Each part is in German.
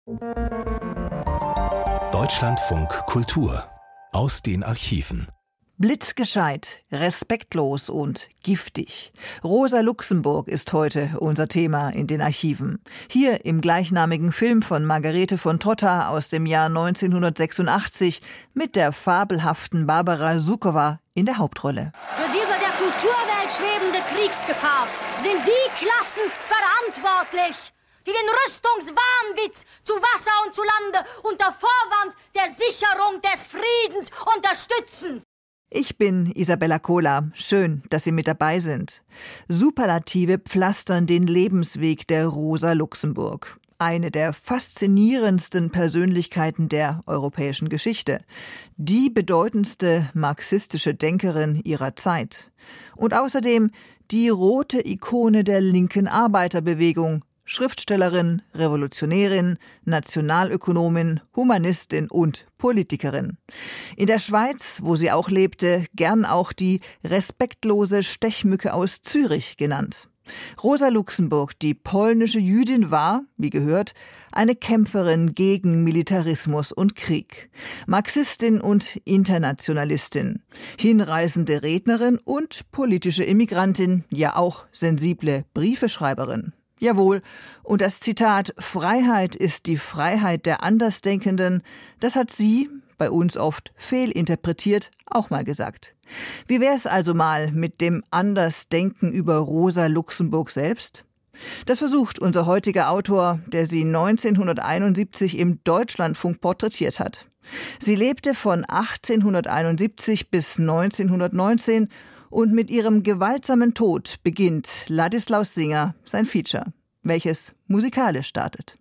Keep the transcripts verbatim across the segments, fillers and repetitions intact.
Deutschlandfunk Kultur aus den Archiven. Blitzgescheit, respektlos und giftig. Rosa Luxemburg ist heute unser Thema in den Archiven. Hier im gleichnamigen Film von Margarete von Trotta aus dem Jahr neunzehnhundertsechsundachtzig mit der fabelhaften Barbara Sukowa in der Hauptrolle. Für die über der Kulturwelt schwebende Kriegsgefahr sind die Klassen verantwortlich, die den Rüstungswahnwitz zu Wasser und zu Lande unter Vorwand der Sicherung des Friedens unterstützen. Ich bin Isabella Kohler. Schön, dass Sie mit dabei sind. Superlative pflastern den Lebensweg der Rosa Luxemburg. Eine der faszinierendsten Persönlichkeiten der europäischen Geschichte. Die bedeutendste marxistische Denkerin ihrer Zeit. Und außerdem die rote Ikone der linken Arbeiterbewegung. Schriftstellerin, Revolutionärin, Nationalökonomin, Humanistin und Politikerin. In der Schweiz, wo sie auch lebte, gern auch die respektlose Stechmücke aus Zürich genannt. Rosa Luxemburg, die polnische Jüdin, war, wie gehört, eine Kämpferin gegen Militarismus und Krieg. Marxistin und Internationalistin. Hinreißende Rednerin und politische Immigrantin, ja auch sensible Briefeschreiberin. Jawohl, und das Zitat »Freiheit ist die Freiheit der Andersdenkenden«, das hat sie, bei uns oft fehlinterpretiert, auch mal gesagt. Wie wär's also mal mit dem Andersdenken über Rosa Luxemburg selbst? Das versucht unser heutiger Autor, der sie neunzehnhunderteinundsiebzig im Deutschlandfunk porträtiert hat. Sie lebte von achtzehnhunderteinundsiebzig bis neunzehnhundertneunzehn und mit ihrem gewaltsamen Tod beginnt Ladislaus Singer sein Feature, welches musikalisch startet.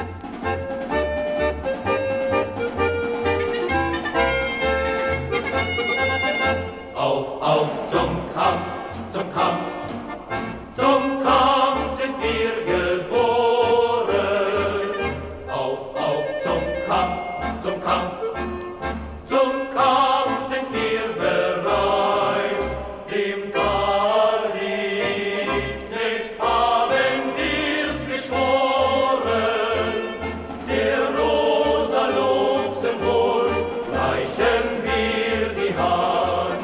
Auf, auf zum Kampf, zum Kampf, zum Kampf sind wir geboren. Auf, auf zum Kampf, zum Kampf, zum Kampf sind wir bereit. Dem Galiebknecht haben wir's geschworen, der Rosa Luxemburg reichen wir die Hand.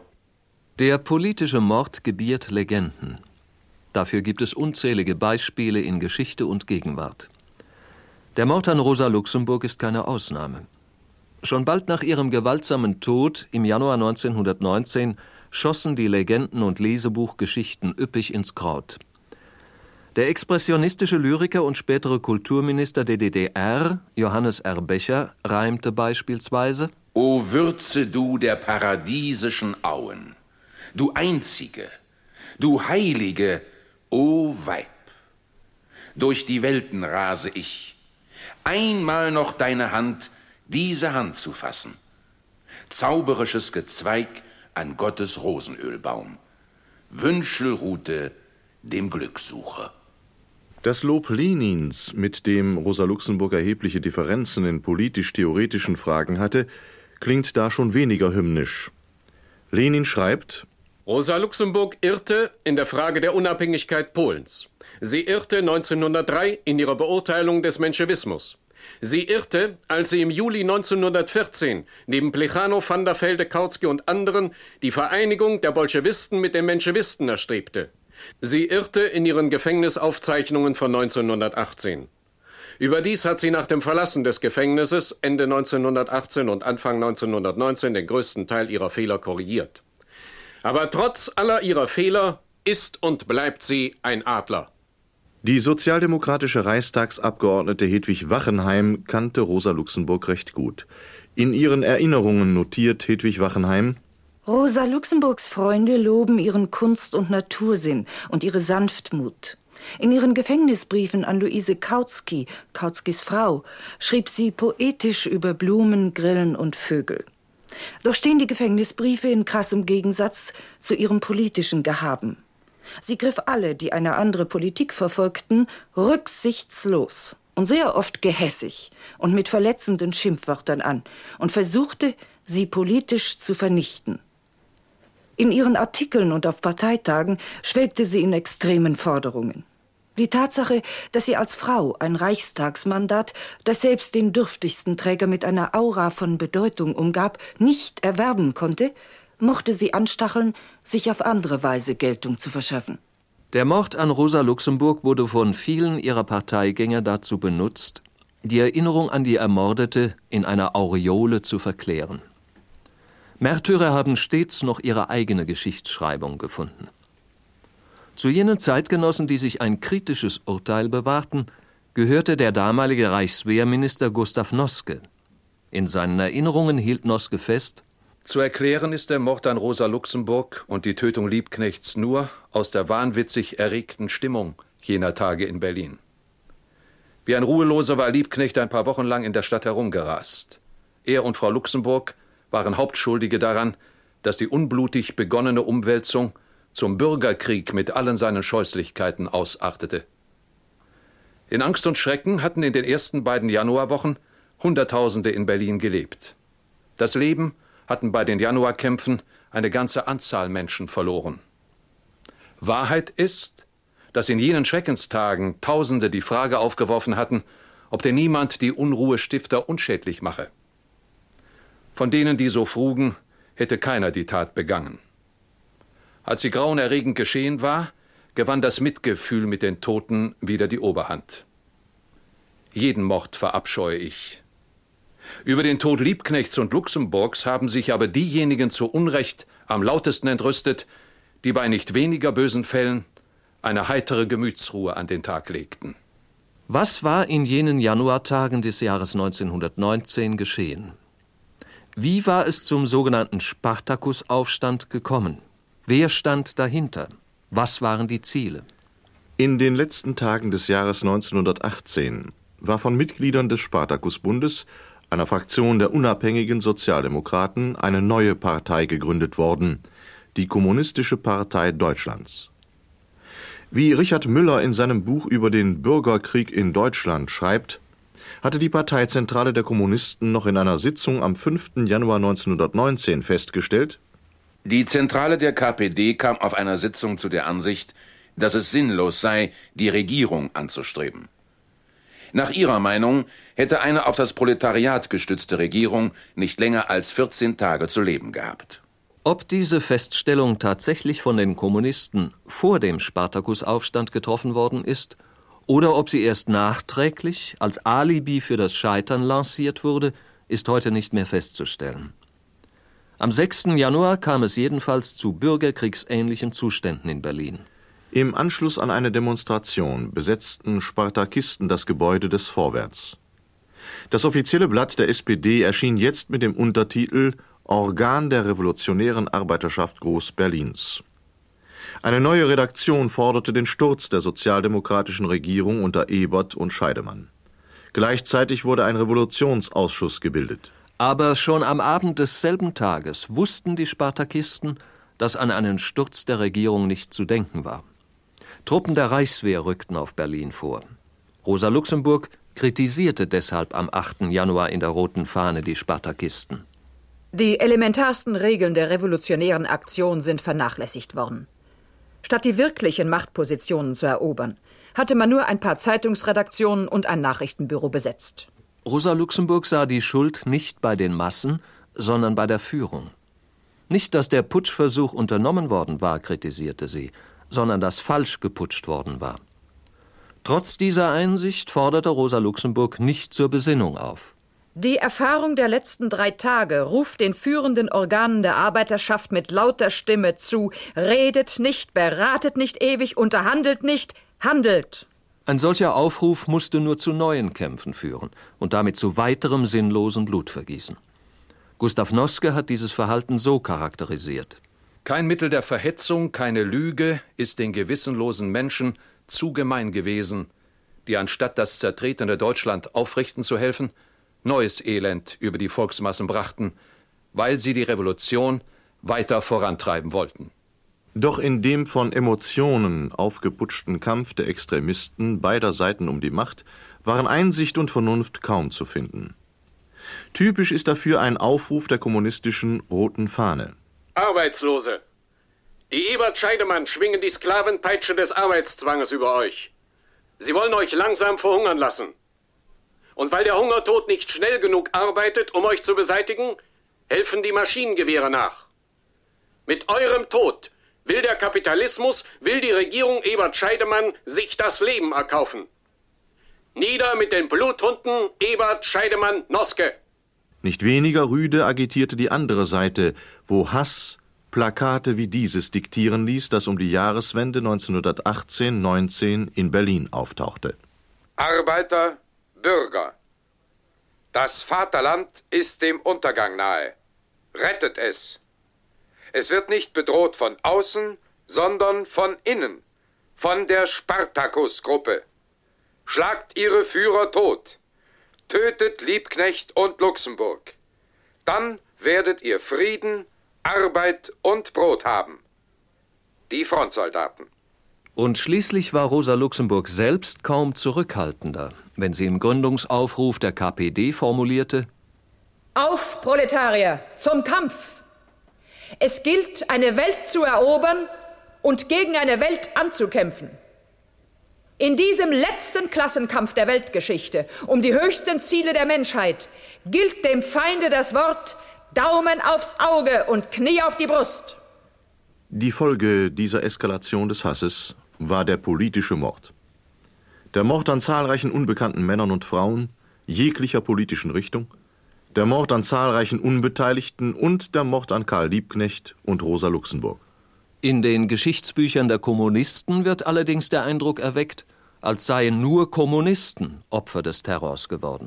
Der politische Mord gebiert Legenden. Dafür gibt es unzählige Beispiele in Geschichte und Gegenwart. Der Mord an Rosa Luxemburg ist keine Ausnahme. Schon bald nach ihrem gewaltsamen Tod im Januar neunzehnhundertneunzehn schossen die Legenden und Lesebuchgeschichten üppig ins Kraut. Der expressionistische Lyriker und spätere Kulturminister der D D R, Johannes R. Becher, reimte beispielsweise: O Würze du der paradiesischen Auen, du Einzige, du Heilige, o Weib. Durch die Welten rase ich, einmal noch deine Hand, diese Hand zu fassen. Zauberisches Gezweig an Gottes Rosenölbaum. Wünschelrute dem Glückssucher. Das Lob Lenins, mit dem Rosa Luxemburg erhebliche Differenzen in politisch-theoretischen Fragen hatte, klingt da schon weniger hymnisch. Lenin schreibt: Rosa Luxemburg irrte in der Frage der Unabhängigkeit Polens. Sie irrte neunzehnhundertdrei in ihrer Beurteilung des Menschewismus. Sie irrte, als sie im Juli neunzehnhundertvierzehn neben Plechanow, Van der Velde, Kautsky und anderen die Vereinigung der Bolschewisten mit den Menschewisten erstrebte. Sie irrte in ihren Gefängnisaufzeichnungen von neunzehnhundertachtzehn. Überdies hat sie nach dem Verlassen des Gefängnisses Ende neunzehnhundertachtzehn und Anfang neunzehnhundertneunzehn den größten Teil ihrer Fehler korrigiert. Aber trotz aller ihrer Fehler ist und bleibt sie ein Adler. Die sozialdemokratische Reichstagsabgeordnete Hedwig Wachenheim kannte Rosa Luxemburg recht gut. In ihren Erinnerungen notiert Hedwig Wachenheim: Rosa Luxemburgs Freunde loben ihren Kunst- und Natursinn und ihre Sanftmut. In ihren Gefängnisbriefen an Luise Kautsky, Kautskys Frau, schrieb sie poetisch über Blumen, Grillen und Vögel. Doch stehen die Gefängnisbriefe in krassem Gegensatz zu ihrem politischen Gehaben. Sie griff alle, die eine andere Politik verfolgten, rücksichtslos und sehr oft gehässig und mit verletzenden Schimpfwörtern an und versuchte, sie politisch zu vernichten. In ihren Artikeln und auf Parteitagen schwelgte sie in extremen Forderungen. Die Tatsache, dass sie als Frau ein Reichstagsmandat, das selbst den dürftigsten Träger mit einer Aura von Bedeutung umgab, nicht erwerben konnte, mochte sie anstacheln, sich auf andere Weise Geltung zu verschaffen. Der Mord an Rosa Luxemburg wurde von vielen ihrer Parteigänger dazu benutzt, die Erinnerung an die Ermordete in einer Aureole zu verklären. Märtyrer haben stets noch ihre eigene Geschichtsschreibung gefunden. Zu jenen Zeitgenossen, die sich ein kritisches Urteil bewahrten, gehörte der damalige Reichswehrminister Gustav Noske. In seinen Erinnerungen hielt Noske fest: Zu erklären ist der Mord an Rosa Luxemburg und die Tötung Liebknechts nur aus der wahnwitzig erregten Stimmung jener Tage in Berlin. Wie ein Ruheloser war Liebknecht ein paar Wochen lang in der Stadt herumgerast. Er und Frau Luxemburg waren Hauptschuldige daran, dass die unblutig begonnene Umwälzung zum Bürgerkrieg mit allen seinen Scheußlichkeiten ausartete. In Angst und Schrecken hatten in den ersten beiden Januarwochen Hunderttausende in Berlin gelebt. Das Leben hatten bei den Januarkämpfen eine ganze Anzahl Menschen verloren. Wahrheit ist, dass in jenen Schreckenstagen Tausende die Frage aufgeworfen hatten, ob denn niemand die Unruhestifter unschädlich mache. Von denen, die so frugen, hätte keiner die Tat begangen. Als sie grauenerregend geschehen war, gewann das Mitgefühl mit den Toten wieder die Oberhand. Jeden Mord verabscheue ich. Über den Tod Liebknechts und Luxemburgs haben sich aber diejenigen zu Unrecht am lautesten entrüstet, die bei nicht weniger bösen Fällen eine heitere Gemütsruhe an den Tag legten. Was war in jenen Januartagen des Jahres neunzehnhundertneunzehn geschehen? Wie war es zum sogenannten Spartakusaufstand gekommen? Wer stand dahinter? Was waren die Ziele? In den letzten Tagen des Jahres neunzehnhundertachtzehn war von Mitgliedern des Spartakusbundes, einer Fraktion der unabhängigen Sozialdemokraten, eine neue Partei gegründet worden, die Kommunistische Partei Deutschlands. Wie Richard Müller in seinem Buch über den Bürgerkrieg in Deutschland schreibt, hatte die Parteizentrale der Kommunisten noch in einer Sitzung am fünften Januar neunzehnhundertneunzehn festgestellt: Die Zentrale der K P D kam auf einer Sitzung zu der Ansicht, dass es sinnlos sei, die Regierung anzustreben. Nach ihrer Meinung hätte eine auf das Proletariat gestützte Regierung nicht länger als vierzehn Tage zu leben gehabt. Ob diese Feststellung tatsächlich von den Kommunisten vor dem Spartakusaufstand getroffen worden ist oder ob sie erst nachträglich als Alibi für das Scheitern lanciert wurde, ist heute nicht mehr festzustellen. Am sechsten Januar kam es jedenfalls zu bürgerkriegsähnlichen Zuständen in Berlin. Im Anschluss an eine Demonstration besetzten Spartakisten das Gebäude des Vorwärts. Das offizielle Blatt der S P D erschien jetzt mit dem Untertitel Organ der revolutionären Arbeiterschaft Groß-Berlins. Eine neue Redaktion forderte den Sturz der sozialdemokratischen Regierung unter Ebert und Scheidemann. Gleichzeitig wurde ein Revolutionsausschuss gebildet. Aber schon am Abend desselben Tages wussten die Spartakisten, dass an einen Sturz der Regierung nicht zu denken war. Truppen der Reichswehr rückten auf Berlin vor. Rosa Luxemburg kritisierte deshalb am achten Januar in der Roten Fahne die Spartakisten. Die elementarsten Regeln der revolutionären Aktion sind vernachlässigt worden. Statt die wirklichen Machtpositionen zu erobern, hatte man nur ein paar Zeitungsredaktionen und ein Nachrichtenbüro besetzt. Rosa Luxemburg sah die Schuld nicht bei den Massen, sondern bei der Führung. Nicht, dass der Putschversuch unternommen worden war, kritisierte sie, sondern dass falsch geputscht worden war. Trotz dieser Einsicht forderte Rosa Luxemburg nicht zur Besinnung auf. Die Erfahrung der letzten drei Tage ruft den führenden Organen der Arbeiterschaft mit lauter Stimme zu: Redet nicht, beratet nicht ewig, unterhandelt nicht, handelt. Ein solcher Aufruf musste nur zu neuen Kämpfen führen und damit zu weiterem sinnlosen Blutvergießen. Gustav Noske hat dieses Verhalten so charakterisiert: Kein Mittel der Verhetzung, keine Lüge ist den gewissenlosen Menschen zu gemein gewesen, die anstatt das zertretene Deutschland aufrichten zu helfen, neues Elend über die Volksmassen brachten, weil sie die Revolution weiter vorantreiben wollten. Doch in dem von Emotionen aufgeputschten Kampf der Extremisten beider Seiten um die Macht waren Einsicht und Vernunft kaum zu finden. Typisch ist dafür ein Aufruf der kommunistischen Roten Fahne. Arbeitslose! Die Ebert-Scheidemann schwingen die Sklavenpeitsche des Arbeitszwanges über euch. Sie wollen euch langsam verhungern lassen. Und weil der Hungertod nicht schnell genug arbeitet, um euch zu beseitigen, helfen die Maschinengewehre nach. Mit eurem Tod will der Kapitalismus, will die Regierung Ebert Scheidemann sich das Leben erkaufen. Nieder mit den Bluthunden Ebert Scheidemann Noske. Nicht weniger rüde agitierte die andere Seite, wo Hass Plakate wie dieses diktieren ließ, das um die Jahreswende neunzehnhundertachtzehn neunzehn in Berlin auftauchte. Arbeiter, Bürger. Das Vaterland ist dem Untergang nahe. Rettet es. Es wird nicht bedroht von außen, sondern von innen, von der Spartakus-Gruppe. Schlagt ihre Führer tot. Tötet Liebknecht und Luxemburg. Dann werdet ihr Frieden, Arbeit und Brot haben. Die Frontsoldaten. Und schließlich war Rosa Luxemburg selbst kaum zurückhaltender, wenn sie im Gründungsaufruf der K P D formulierte: Auf, Proletarier, zum Kampf! Es gilt, eine Welt zu erobern und gegen eine Welt anzukämpfen. In diesem letzten Klassenkampf der Weltgeschichte um die höchsten Ziele der Menschheit gilt dem Feinde das Wort Daumen aufs Auge und Knie auf die Brust. Die Folge dieser Eskalation des Hasses war der politische Mord. Der Mord an zahlreichen unbekannten Männern und Frauen jeglicher politischen Richtung, der Mord an zahlreichen Unbeteiligten und der Mord an Karl Liebknecht und Rosa Luxemburg. In den Geschichtsbüchern der Kommunisten wird allerdings der Eindruck erweckt, als seien nur Kommunisten Opfer des Terrors geworden.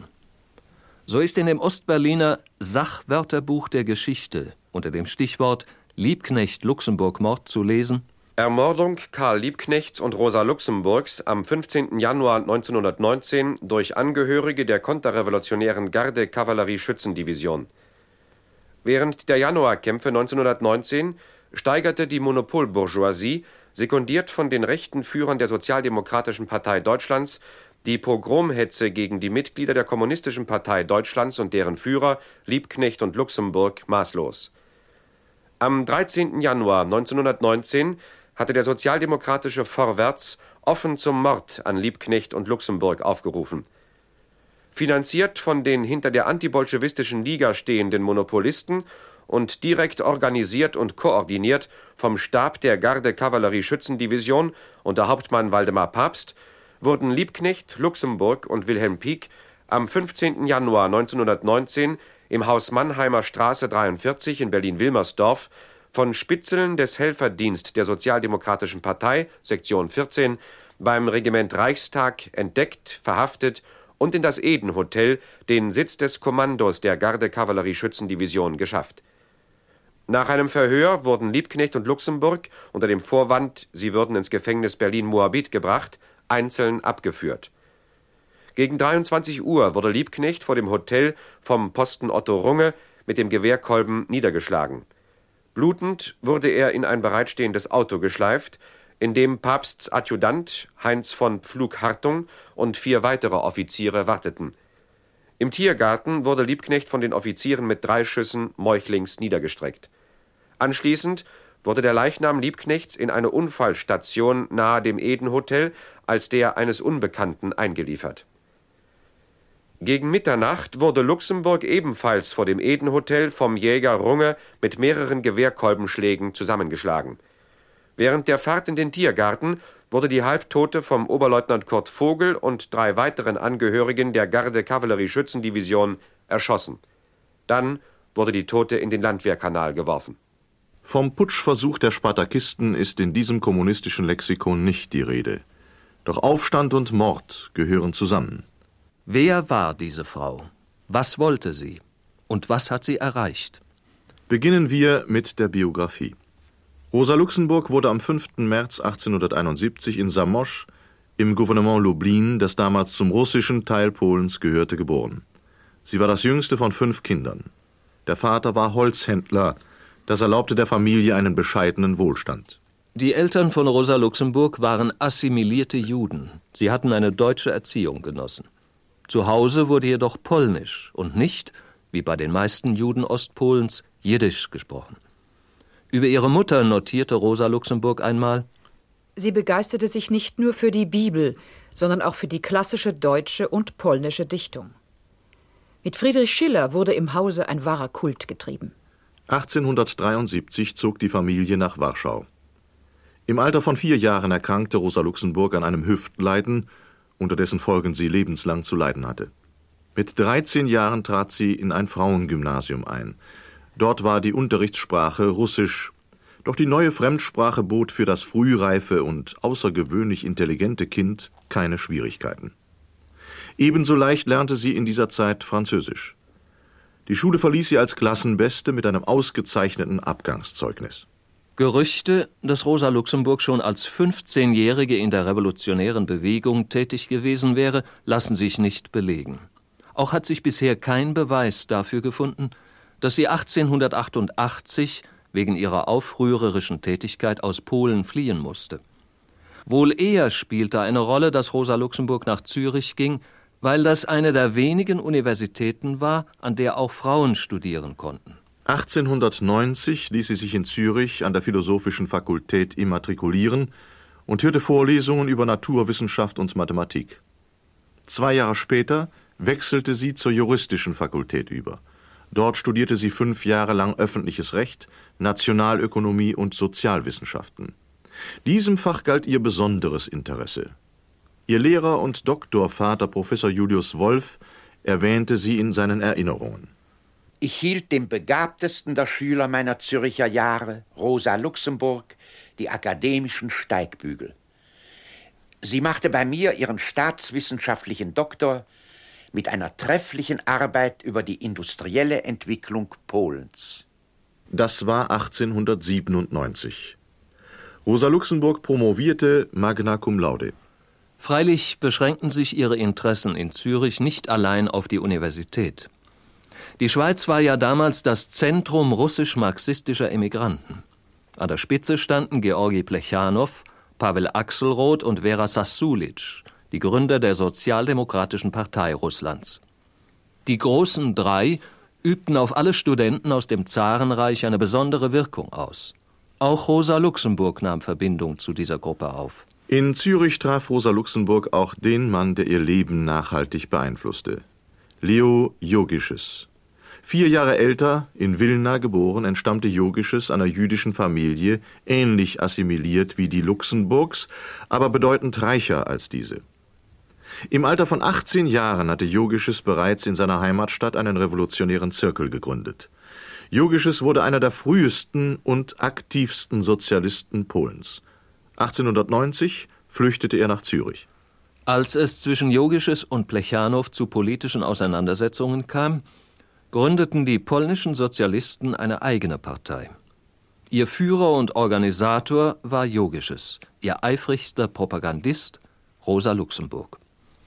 So ist in dem Ostberliner Sachwörterbuch der Geschichte unter dem Stichwort Liebknecht-Luxemburg-Mord zu lesen: Ermordung Karl Liebknechts und Rosa Luxemburgs am fünfzehnten Januar neunzehnhundertneunzehn durch Angehörige der konterrevolutionären Garde-Kavallerie-Schützendivision. Während der Januarkämpfe neunzehnhundertneunzehn steigerte die Monopolbourgeoisie, sekundiert von den rechten Führern der Sozialdemokratischen Partei Deutschlands, die Pogromhetze gegen die Mitglieder der Kommunistischen Partei Deutschlands und deren Führer Liebknecht und Luxemburg maßlos. Am dreizehnten Januar neunzehnhundertneunzehn hatte der sozialdemokratische Vorwärts offen zum Mord an Liebknecht und Luxemburg aufgerufen. Finanziert von den hinter der antibolschewistischen Liga stehenden Monopolisten und direkt organisiert und koordiniert vom Stab der Garde-Kavallerie-Schützendivision unter Hauptmann Waldemar Pabst, wurden Liebknecht, Luxemburg und Wilhelm Pieck am fünfzehnten Januar neunzehnhundertneunzehn im Haus Mannheimer Straße dreiundvierzig in Berlin-Wilmersdorf von Spitzeln des Helferdienst der Sozialdemokratischen Partei, Sektion vierzehn, beim Regiment Reichstag entdeckt, verhaftet und in das Eden-Hotel, den Sitz des Kommandos der Garde-Kavallerie-Schützendivision, geschafft. Nach einem Verhör wurden Liebknecht und Luxemburg unter dem Vorwand, sie würden ins Gefängnis Berlin-Moabit gebracht, einzeln abgeführt. Gegen dreiundzwanzig Uhr wurde Liebknecht vor dem Hotel vom Posten Otto Runge mit dem Gewehrkolben niedergeschlagen. Blutend wurde er in ein bereitstehendes Auto geschleift, in dem Pabsts Adjutant Heinz von Pflug-Hartung und vier weitere Offiziere warteten. Im Tiergarten wurde Liebknecht von den Offizieren mit drei Schüssen meuchlings niedergestreckt. Anschließend wurde der Leichnam Liebknechts in eine Unfallstation nahe dem Eden-Hotel als der eines Unbekannten eingeliefert. Gegen Mitternacht wurde Luxemburg ebenfalls vor dem Eden-Hotel vom Jäger Runge mit mehreren Gewehrkolbenschlägen zusammengeschlagen. Während der Fahrt in den Tiergarten wurde die Halbtote vom Oberleutnant Kurt Vogel und drei weiteren Angehörigen der Garde-Kavallerie-Schützendivision erschossen. Dann wurde die Tote in den Landwehrkanal geworfen. Vom Putschversuch der Spartakisten ist in diesem kommunistischen Lexikon nicht die Rede. Doch Aufstand und Mord gehören zusammen. Wer war diese Frau? Was wollte sie? Und was hat sie erreicht? Beginnen wir mit der Biografie. Rosa Luxemburg wurde am fünften März achtzehnhunderteinundsiebzig in Zamość im Gouvernement Lublin, das damals zum russischen Teil Polens gehörte, geboren. Sie war das jüngste von fünf Kindern. Der Vater war Holzhändler. Das erlaubte der Familie einen bescheidenen Wohlstand. Die Eltern von Rosa Luxemburg waren assimilierte Juden. Sie hatten eine deutsche Erziehung genossen. Zu Hause wurde jedoch Polnisch und nicht, wie bei den meisten Juden Ostpolens, Jiddisch gesprochen. Über ihre Mutter notierte Rosa Luxemburg einmal: Sie begeisterte sich nicht nur für die Bibel, sondern auch für die klassische deutsche und polnische Dichtung. Mit Friedrich Schiller wurde im Hause ein wahrer Kult getrieben. achtzehnhundertdreiundsiebzig zog die Familie nach Warschau. Im Alter von vier Jahren erkrankte Rosa Luxemburg an einem Hüftleiden, unter dessen Folgen sie lebenslang zu leiden hatte. Mit dreizehn Jahren trat sie in ein Frauengymnasium ein. Dort war die Unterrichtssprache Russisch. Doch die neue Fremdsprache bot für das frühreife und außergewöhnlich intelligente Kind keine Schwierigkeiten. Ebenso leicht lernte sie in dieser Zeit Französisch. Die Schule verließ sie als Klassenbeste mit einem ausgezeichneten Abgangszeugnis. Gerüchte, dass Rosa Luxemburg schon als fünfzehnjährige in der revolutionären Bewegung tätig gewesen wäre, lassen sich nicht belegen. Auch hat sich bisher kein Beweis dafür gefunden, dass sie achtzehnhundertachtundachtzig wegen ihrer aufrührerischen Tätigkeit aus Polen fliehen musste. Wohl eher spielte eine Rolle, dass Rosa Luxemburg nach Zürich ging, weil das eine der wenigen Universitäten war, an der auch Frauen studieren konnten. achtzehnhundertneunzig ließ sie sich in Zürich an der Philosophischen Fakultät immatrikulieren und hörte Vorlesungen über Naturwissenschaft und Mathematik. Zwei Jahre später wechselte sie zur Juristischen Fakultät über. Dort studierte sie fünf Jahre lang öffentliches Recht, Nationalökonomie und Sozialwissenschaften. Diesem Fach galt ihr besonderes Interesse. Ihr Lehrer und Doktorvater Professor Julius Wolf erwähnte sie in seinen Erinnerungen. Ich hielt dem begabtesten der Schüler meiner Zürcher Jahre, Rosa Luxemburg, die akademischen Steigbügel. Sie machte bei mir ihren staatswissenschaftlichen Doktor mit einer trefflichen Arbeit über die industrielle Entwicklung Polens. Das war achtzehnhundertsiebenundneunzig. Rosa Luxemburg promovierte magna cum laude. Freilich beschränkten sich ihre Interessen in Zürich nicht allein auf die Universität. Die Schweiz war ja damals das Zentrum russisch-marxistischer Emigranten. An der Spitze standen Georgi Plechanow, Pavel Axelrod und Vera Sassulic, die Gründer der Sozialdemokratischen Partei Russlands. Die großen drei übten auf alle Studenten aus dem Zarenreich eine besondere Wirkung aus. Auch Rosa Luxemburg nahm Verbindung zu dieser Gruppe auf. In Zürich traf Rosa Luxemburg auch den Mann, der ihr Leben nachhaltig beeinflusste. Leo Jogisches. Vier Jahre älter, in Wilna geboren, entstammte Jogisches einer jüdischen Familie, ähnlich assimiliert wie die Luxemburgs, aber bedeutend reicher als diese. Im Alter von achtzehn Jahren hatte Jogisches bereits in seiner Heimatstadt einen revolutionären Zirkel gegründet. Jogisches wurde einer der frühesten und aktivsten Sozialisten Polens. achtzehnhundertneunzig flüchtete er nach Zürich. Als es zwischen Jogisches und Plechanow zu politischen Auseinandersetzungen kam, gründeten die polnischen Sozialisten eine eigene Partei. Ihr Führer und Organisator war Jogisches, ihr eifrigster Propagandist Rosa Luxemburg.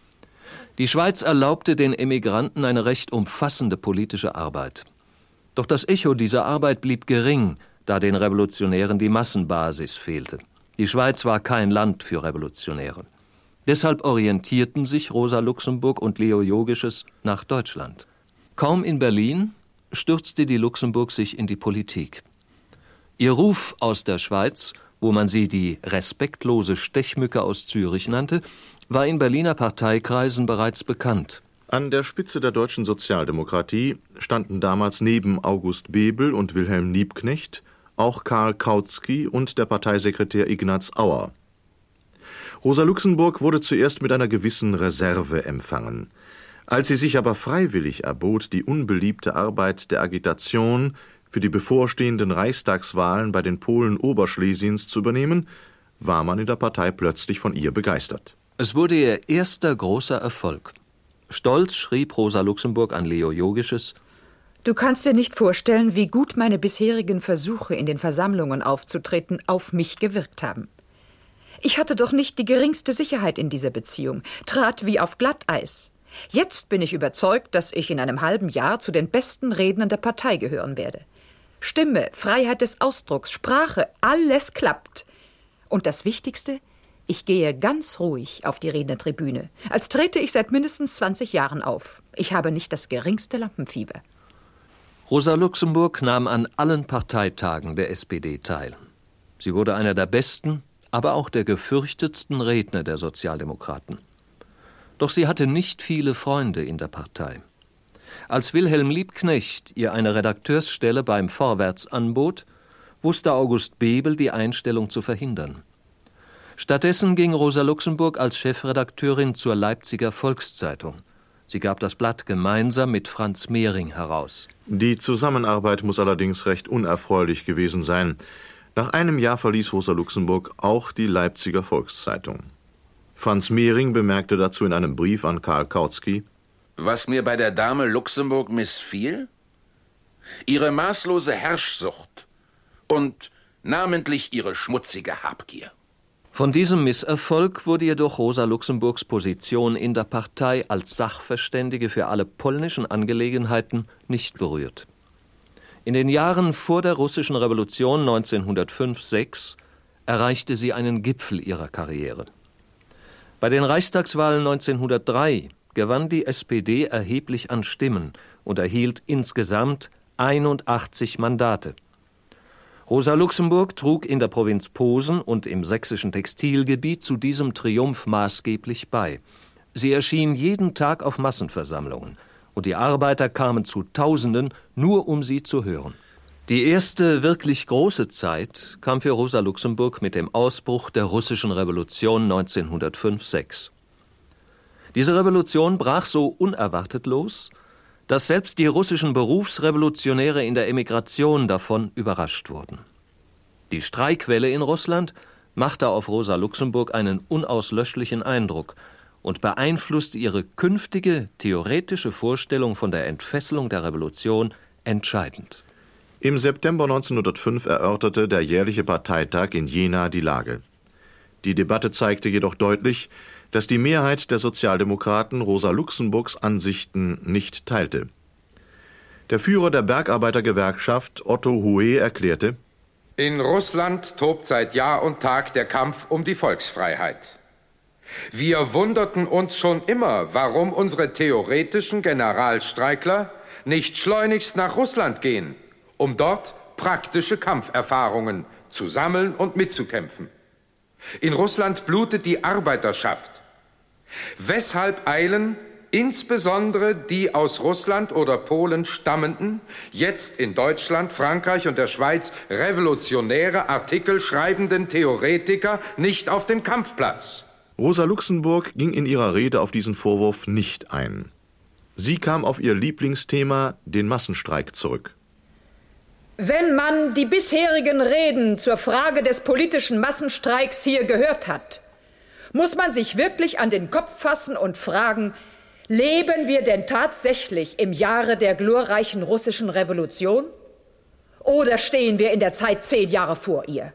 Die Schweiz erlaubte den Emigranten eine recht umfassende politische Arbeit. Doch das Echo dieser Arbeit blieb gering, da den Revolutionären die Massenbasis fehlte. Die Schweiz war kein Land für Revolutionäre. Deshalb orientierten sich Rosa Luxemburg und Leo Jogisches nach Deutschland. Kaum in Berlin stürzte die Luxemburg sich in die Politik. Ihr Ruf aus der Schweiz, wo man sie die respektlose Stechmücke aus Zürich nannte, war in Berliner Parteikreisen bereits bekannt. An der Spitze der deutschen Sozialdemokratie standen damals neben August Bebel und Wilhelm Liebknecht auch Karl Kautsky und der Parteisekretär Ignaz Auer. Rosa Luxemburg wurde zuerst mit einer gewissen Reserve empfangen. Als sie sich aber freiwillig erbot, die unbeliebte Arbeit der Agitation für die bevorstehenden Reichstagswahlen bei den Polen Oberschlesiens zu übernehmen, war man in der Partei plötzlich von ihr begeistert. Es wurde ihr erster großer Erfolg. Stolz schrieb Rosa Luxemburg an Leo Jogisches: Du kannst dir nicht vorstellen, wie gut meine bisherigen Versuche, in den Versammlungen aufzutreten, auf mich gewirkt haben. Ich hatte doch nicht die geringste Sicherheit in dieser Beziehung, trat wie auf Glatteis. Jetzt bin ich überzeugt, dass ich in einem halben Jahr zu den besten Rednern der Partei gehören werde. Stimme, Freiheit des Ausdrucks, Sprache, alles klappt. Und das Wichtigste, ich gehe ganz ruhig auf die Rednertribüne, als trete ich seit mindestens zwanzig Jahren auf. Ich habe nicht das geringste Lampenfieber. Rosa Luxemburg nahm an allen Parteitagen der S P D teil. Sie wurde einer der besten, aber auch der gefürchtetsten Redner der Sozialdemokraten. Doch sie hatte nicht viele Freunde in der Partei. Als Wilhelm Liebknecht ihr eine Redakteursstelle beim Vorwärts anbot, wusste August Bebel, die Einstellung zu verhindern. Stattdessen ging Rosa Luxemburg als Chefredakteurin zur Leipziger Volkszeitung. Sie gab das Blatt gemeinsam mit Franz Mehring heraus. Die Zusammenarbeit muss allerdings recht unerfreulich gewesen sein. Nach einem Jahr verließ Rosa Luxemburg auch die Leipziger Volkszeitung. Franz Mehring bemerkte dazu in einem Brief an Karl Kautsky: Was mir bei der Dame Luxemburg missfiel? Ihre maßlose Herrschsucht und namentlich ihre schmutzige Habgier. Von diesem Misserfolg wurde jedoch Rosa Luxemburgs Position in der Partei als Sachverständige für alle polnischen Angelegenheiten nicht berührt. In den Jahren vor der russischen Revolution neunzehnhundertfünf sechs erreichte sie einen Gipfel ihrer Karriere. Bei den Reichstagswahlen neunzehnhundertdrei gewann die S P D erheblich an Stimmen und erhielt insgesamt einundachtzig Mandate. Rosa Luxemburg trug in der Provinz Posen und im sächsischen Textilgebiet zu diesem Triumph maßgeblich bei. Sie erschien jeden Tag auf Massenversammlungen, und die Arbeiter kamen zu Tausenden, nur um sie zu hören. Die erste wirklich große Zeit kam für Rosa Luxemburg mit dem Ausbruch der russischen Revolution neunzehnhundertfünf sechs. Diese Revolution brach so unerwartet los, dass selbst die russischen Berufsrevolutionäre in der Emigration davon überrascht wurden. Die Streikwelle in Russland machte auf Rosa Luxemburg einen unauslöschlichen Eindruck und beeinflusste ihre künftige theoretische Vorstellung von der Entfesselung der Revolution entscheidend. Im September neunzehnhundertfünf erörterte der jährliche Parteitag in Jena die Lage. Die Debatte zeigte jedoch deutlich, dass die Mehrheit der Sozialdemokraten Rosa Luxemburgs Ansichten nicht teilte. Der Führer der Bergarbeitergewerkschaft, Otto Hué, erklärte: In Russland tobt seit Jahr und Tag der Kampf um die Volksfreiheit. Wir wunderten uns schon immer, warum unsere theoretischen Generalstreikler nicht schleunigst nach Russland gehen, um dort praktische Kampferfahrungen zu sammeln und mitzukämpfen. In Russland blutet die Arbeiterschaft. Weshalb eilen insbesondere die aus Russland oder Polen stammenden, jetzt in Deutschland, Frankreich und der Schweiz revolutionäre Artikel schreibenden Theoretiker nicht auf den Kampfplatz? Rosa Luxemburg ging in ihrer Rede auf diesen Vorwurf nicht ein. Sie kam auf ihr Lieblingsthema, den Massenstreik, zurück. Wenn man die bisherigen Reden zur Frage des politischen Massenstreiks hier gehört hat, muss man sich wirklich an den Kopf fassen und fragen, leben wir denn tatsächlich im Jahre der glorreichen russischen Revolution? Oder stehen wir in der Zeit zehn Jahre vor ihr?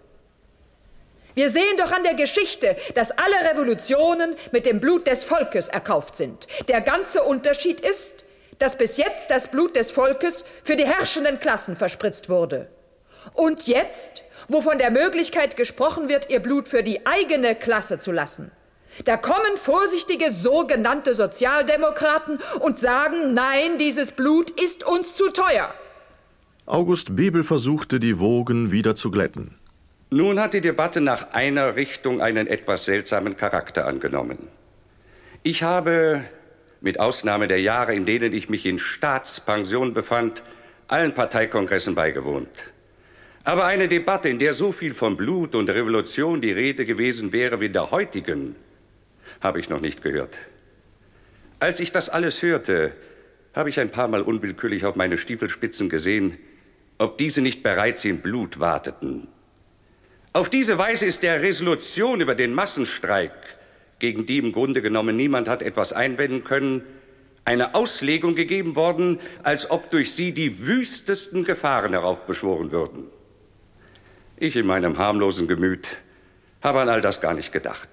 Wir sehen doch an der Geschichte, dass alle Revolutionen mit dem Blut des Volkes erkauft sind. Der ganze Unterschied ist, dass bis jetzt das Blut des Volkes für die herrschenden Klassen verspritzt wurde. Und jetzt, wo von der Möglichkeit gesprochen wird, ihr Blut für die eigene Klasse zu lassen, da kommen vorsichtige sogenannte Sozialdemokraten und sagen, nein, dieses Blut ist uns zu teuer. August Bebel versuchte, die Wogen wieder zu glätten. Nun hat die Debatte nach einer Richtung einen etwas seltsamen Charakter angenommen. Ich habe, mit Ausnahme der Jahre, in denen ich mich in Staatspension befand, allen Parteikongressen beigewohnt. Aber eine Debatte, in der so viel von Blut und Revolution die Rede gewesen wäre wie in der heutigen, habe ich noch nicht gehört. Als ich das alles hörte, habe ich ein paar Mal unwillkürlich auf meine Stiefelspitzen gesehen, ob diese nicht bereits in Blut warteten. Auf diese Weise ist der Resolution über den Massenstreik, gegen die im Grunde genommen niemand hat etwas einwenden können, eine Auslegung gegeben worden, als ob durch sie die wüstesten Gefahren heraufbeschworen würden. Ich in meinem harmlosen Gemüt habe an all das gar nicht gedacht.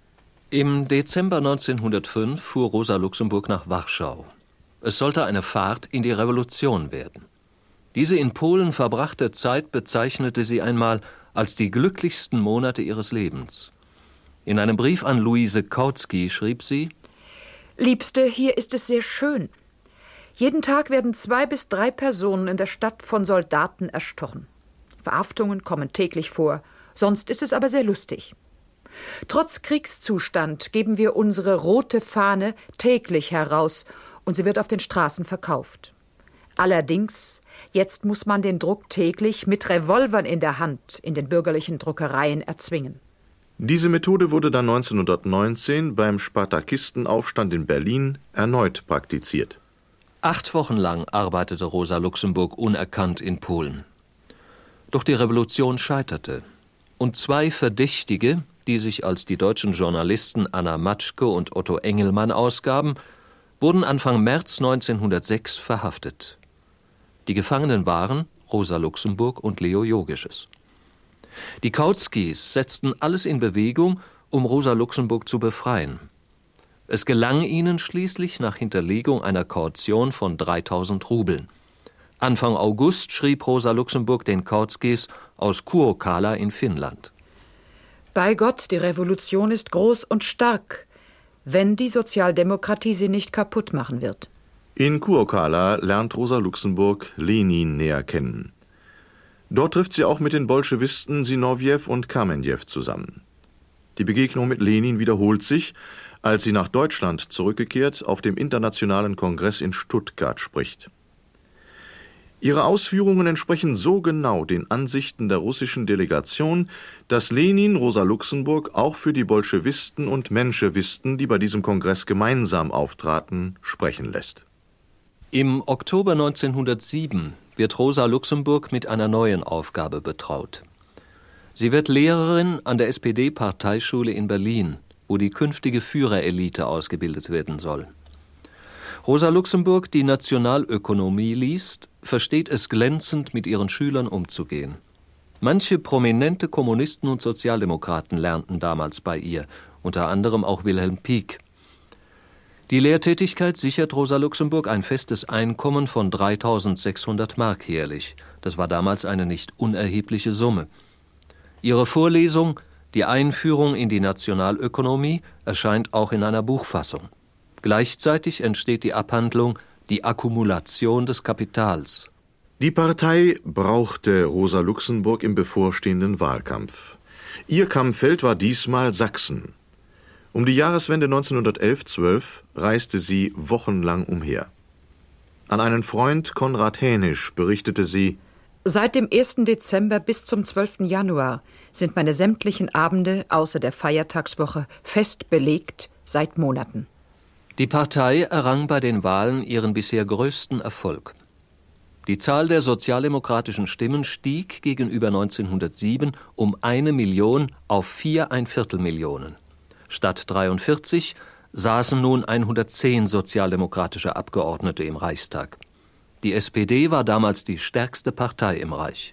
Im Dezember neunzehnhundertfünf fuhr Rosa Luxemburg nach Warschau. Es sollte eine Fahrt in die Revolution werden. Diese in Polen verbrachte Zeit bezeichnete sie einmal als die glücklichsten Monate ihres Lebens. In einem Brief an Luise Kautsky schrieb sie: Liebste, hier ist es sehr schön. Jeden Tag werden zwei bis drei Personen in der Stadt von Soldaten erstochen. Verhaftungen kommen täglich vor, sonst ist es aber sehr lustig. Trotz Kriegszustand geben wir unsere rote Fahne täglich heraus und sie wird auf den Straßen verkauft. Allerdings, jetzt muss man den Druck täglich mit Revolvern in der Hand in den bürgerlichen Druckereien erzwingen. Diese Methode wurde dann neunzehnhundertneunzehn beim Spartakistenaufstand in Berlin erneut praktiziert. Acht Wochen lang arbeitete Rosa Luxemburg unerkannt in Polen. Doch die Revolution scheiterte. Und zwei Verdächtige, die sich als die deutschen Journalisten Anna Matschke und Otto Engelmann ausgaben, wurden Anfang März neunzehnhundertsechs verhaftet. Die Gefangenen waren Rosa Luxemburg und Leo Jogisches. Die Kautskys setzten alles in Bewegung, um Rosa Luxemburg zu befreien. Es gelang ihnen schließlich nach Hinterlegung einer Kaution von dreitausend Rubeln. Anfang August schrieb Rosa Luxemburg den Kautskys aus Kuokkala in Finnland. Bei Gott, die Revolution ist groß und stark, wenn die Sozialdemokratie sie nicht kaputt machen wird. In Kuokkala lernt Rosa Luxemburg Lenin näher kennen. Dort trifft sie auch mit den Bolschewisten Sinowjew und Kamenjew zusammen. Die Begegnung mit Lenin wiederholt sich, als sie nach Deutschland zurückgekehrt auf dem Internationalen Kongress in Stuttgart spricht. Ihre Ausführungen entsprechen so genau den Ansichten der russischen Delegation, dass Lenin Rosa Luxemburg auch für die Bolschewisten und Menschewisten, die bei diesem Kongress gemeinsam auftraten, sprechen lässt. Im Oktober neunzehnhundertsieben wird Rosa Luxemburg mit einer neuen Aufgabe betraut. Sie wird Lehrerin an der S P D-Parteischule in Berlin, wo die künftige Führerelite ausgebildet werden soll. Rosa Luxemburg, die Nationalökonomie liest, versteht es glänzend, mit ihren Schülern umzugehen. Manche prominente Kommunisten und Sozialdemokraten lernten damals bei ihr, unter anderem auch Wilhelm Pieck. Die Lehrtätigkeit sichert Rosa Luxemburg ein festes Einkommen von dreitausendsechshundert Mark jährlich. Das war damals eine nicht unerhebliche Summe. Ihre Vorlesung, die Einführung in die Nationalökonomie, erscheint auch in einer Buchfassung. Gleichzeitig entsteht die Abhandlung Die Akkumulation des Kapitals. Die Partei brauchte Rosa Luxemburg im bevorstehenden Wahlkampf. Ihr Kampffeld war diesmal Sachsen. Um die Jahreswende neunzehnhundertelf zwölf reiste sie wochenlang umher. An einen Freund, Konrad Hänisch, berichtete sie: Seit dem ersten Dezember bis zum zwölften Januar sind meine sämtlichen Abende außer der Feiertagswoche fest belegt seit Monaten. Die Partei errang bei den Wahlen ihren bisher größten Erfolg. Die Zahl der sozialdemokratischen Stimmen stieg gegenüber neunzehnhundertsieben um eine Million auf vier ein Viertel Millionen. Statt dreiundvierzig saßen nun hundertzehn sozialdemokratische Abgeordnete im Reichstag. Die S P D war damals die stärkste Partei im Reich.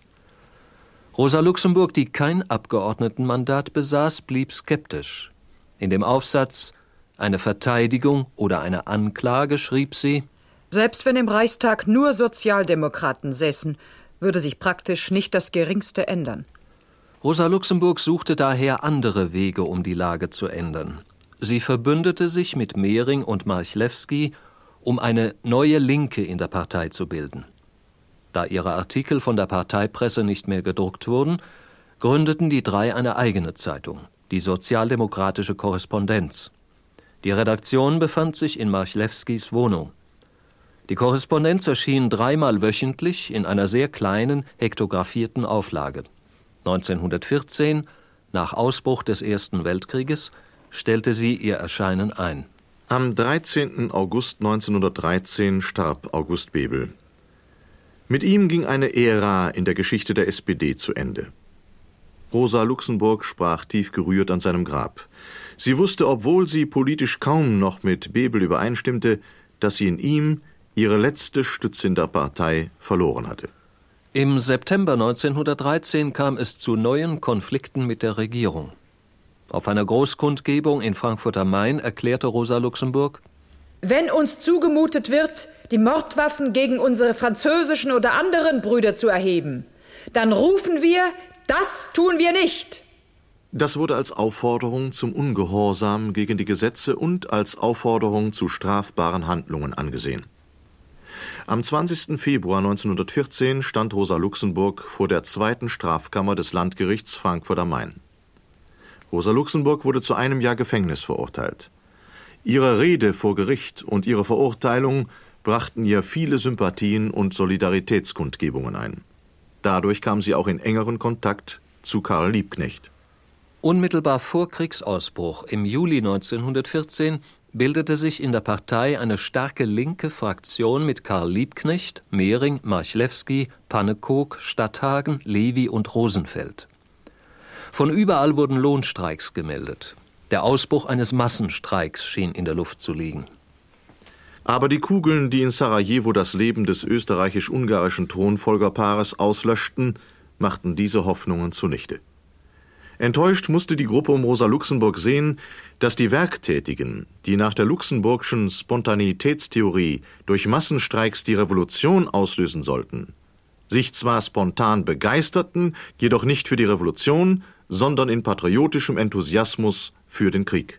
Rosa Luxemburg, die kein Abgeordnetenmandat besaß, blieb skeptisch. In dem Aufsatz »Eine Verteidigung oder eine Anklage« schrieb sie: Selbst wenn im Reichstag nur Sozialdemokraten säßen, würde sich praktisch nicht das Geringste ändern. Rosa Luxemburg suchte daher andere Wege, um die Lage zu ändern. Sie verbündete sich mit Mehring und Marchlewski, um eine neue Linke in der Partei zu bilden. Da ihre Artikel von der Parteipresse nicht mehr gedruckt wurden, gründeten die drei eine eigene Zeitung, die Sozialdemokratische Korrespondenz. Die Redaktion befand sich in Marchlewskis Wohnung. Die Korrespondenz erschien dreimal wöchentlich in einer sehr kleinen, hektographierten Auflage. neunzehnhundertvierzehn, nach Ausbruch des Ersten Weltkrieges, stellte sie ihr Erscheinen ein. Am dreizehnten August neunzehnhundertdreizehn starb August Bebel. Mit ihm ging eine Ära in der Geschichte der S P D zu Ende. Rosa Luxemburg sprach tief gerührt an seinem Grab. Sie wusste, obwohl sie politisch kaum noch mit Bebel übereinstimmte, dass sie in ihm ihre letzte Stütze in der Partei verloren hatte. Im September neunzehnhundertdreizehn kam es zu neuen Konflikten mit der Regierung. Auf einer Großkundgebung in Frankfurt am Main erklärte Rosa Luxemburg: Wenn uns zugemutet wird, die Mordwaffen gegen unsere französischen oder anderen Brüder zu erheben, dann rufen wir, das tun wir nicht. Das wurde als Aufforderung zum Ungehorsam gegen die Gesetze und als Aufforderung zu strafbaren Handlungen angesehen. Am zwanzigsten Februar neunzehnhundertvierzehn stand Rosa Luxemburg vor der zweiten Strafkammer des Landgerichts Frankfurt am Main. Rosa Luxemburg wurde zu einem Jahr Gefängnis verurteilt. Ihre Rede vor Gericht und ihre Verurteilung brachten ihr viele Sympathien und Solidaritätskundgebungen ein. Dadurch kam sie auch in engeren Kontakt zu Karl Liebknecht. Unmittelbar vor Kriegsausbruch im Juli neunzehnhundertvierzehn bildete sich in der Partei eine starke linke Fraktion mit Karl Liebknecht, Mehring, Marchlewski, Pannekow, Stadthagen, Levi und Rosenfeld. Von überall wurden Lohnstreiks gemeldet. Der Ausbruch eines Massenstreiks schien in der Luft zu liegen. Aber die Kugeln, die in Sarajevo das Leben des österreichisch-ungarischen Thronfolgerpaares auslöschten, machten diese Hoffnungen zunichte. Enttäuscht musste die Gruppe um Rosa Luxemburg sehen, dass die Werktätigen, die nach der Luxemburgschen Spontanitätstheorie durch Massenstreiks die Revolution auslösen sollten, sich zwar spontan begeisterten, jedoch nicht für die Revolution, sondern in patriotischem Enthusiasmus für den Krieg.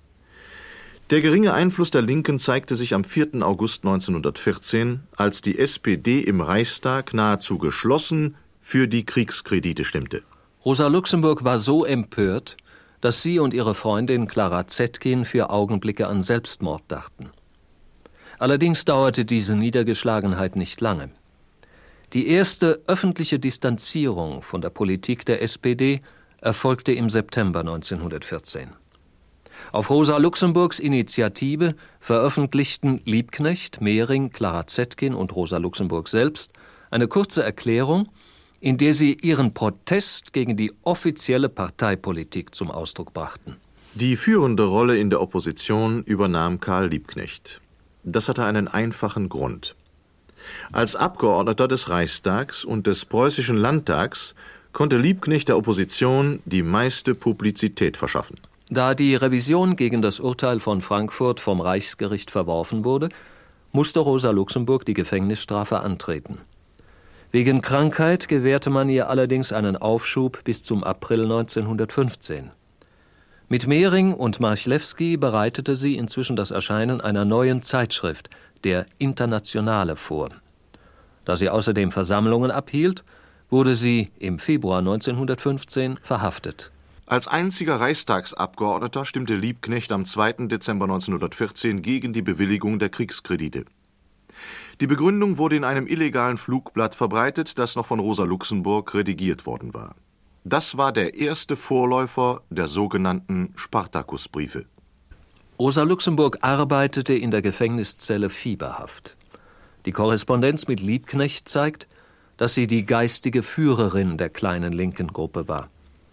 Der geringe Einfluss der Linken zeigte sich am vierten August neunzehnhundertvierzehn, als die S P D im Reichstag nahezu geschlossen für die Kriegskredite stimmte. Rosa Luxemburg war so empört, dass sie und ihre Freundin Clara Zetkin für Augenblicke an Selbstmord dachten. Allerdings dauerte diese Niedergeschlagenheit nicht lange. Die erste öffentliche Distanzierung von der Politik der S P D erfolgte im September neunzehnhundertvierzehn. Auf Rosa Luxemburgs Initiative veröffentlichten Liebknecht, Mehring, Clara Zetkin und Rosa Luxemburg selbst eine kurze Erklärung, in der sie ihren Protest gegen die offizielle Parteipolitik zum Ausdruck brachten. Die führende Rolle in der Opposition übernahm Karl Liebknecht. Das hatte einen einfachen Grund. Als Abgeordneter des Reichstags und des Preußischen Landtags konnte Liebknecht der Opposition die meiste Publizität verschaffen. Da die Revision gegen das Urteil von Frankfurt vom Reichsgericht verworfen wurde, musste Rosa Luxemburg die Gefängnisstrafe antreten. Wegen Krankheit gewährte man ihr allerdings einen Aufschub bis zum April neunzehnhundertfünfzehn. Mit Mehring und Marchlewski bereitete sie inzwischen das Erscheinen einer neuen Zeitschrift, der Internationale, vor. Da sie außerdem Versammlungen abhielt, wurde sie im Februar neunzehnhundertfünfzehn verhaftet. Als einziger Reichstagsabgeordneter stimmte Liebknecht am zweiten Dezember neunzehnhundertvierzehn gegen die Bewilligung der Kriegskredite. Die Begründung wurde in einem illegalen Flugblatt verbreitet, das noch von Rosa Luxemburg redigiert worden war. Das war der erste Vorläufer der sogenannten Spartakusbriefe. Rosa Luxemburg arbeitete in der Gefängniszelle fieberhaft. Die Korrespondenz mit Liebknecht zeigt, dass sie die geistige Führerin der kleinen linken Gruppe war.